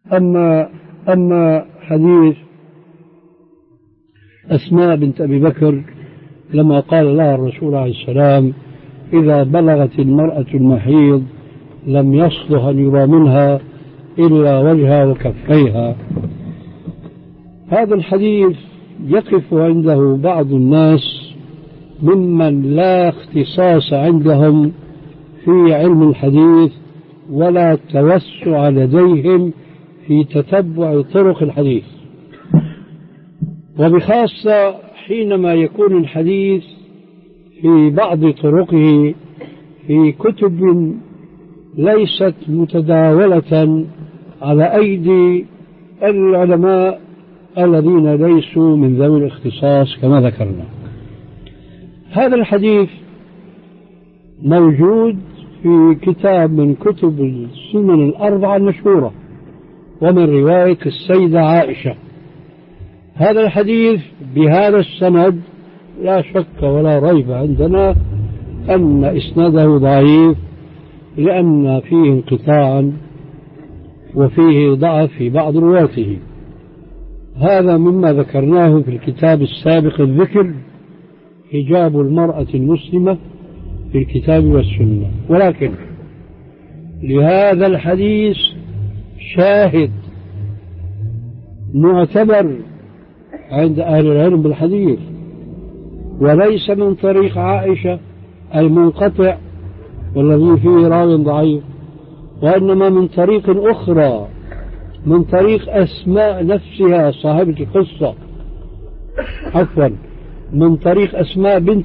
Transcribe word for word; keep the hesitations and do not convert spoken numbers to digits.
أما أما حديث أسماء بنت أبي بكر لما قال لها الرسول عليه السلام إذا بلغت المرأة المحيض لم يصلح أن يرى منها إلا وجهها وكفيها، هذا الحديث يقف عنده بعض الناس ممن لا اختصاص عندهم في علم الحديث ولا توسع لديهم في تتبع طرق الحديث، وبخاصة حينما يكون الحديث في بعض طرقه في كتب ليست متداولة على أيدي العلماء الذين ليسوا من ذوي الاختصاص كما ذكرنا. هذا الحديث موجود في كتاب من كتب السنن الأربعة المشهورة ومن رواية السيدة عائشة. هذا الحديث بهذا السند لا شك ولا ريب عندنا أن إسناده ضعيف، لأن فيه انقطاعا وفيه ضعف في بعض رواته. هذا مما ذكرناه في الكتاب السابق الذكر، حجاب المرأة المسلمة في الكتاب والسنة. ولكن لهذا الحديث شاهد معتبر عند أهل العلم بالحديث، وليس من طريق عائشة المنقطع والذي فيه راوي ضعيف، وإنما من طريق أخرى، من طريق أسماء نفسها صاحبة القصة، عفوا من طريق أسماء بنت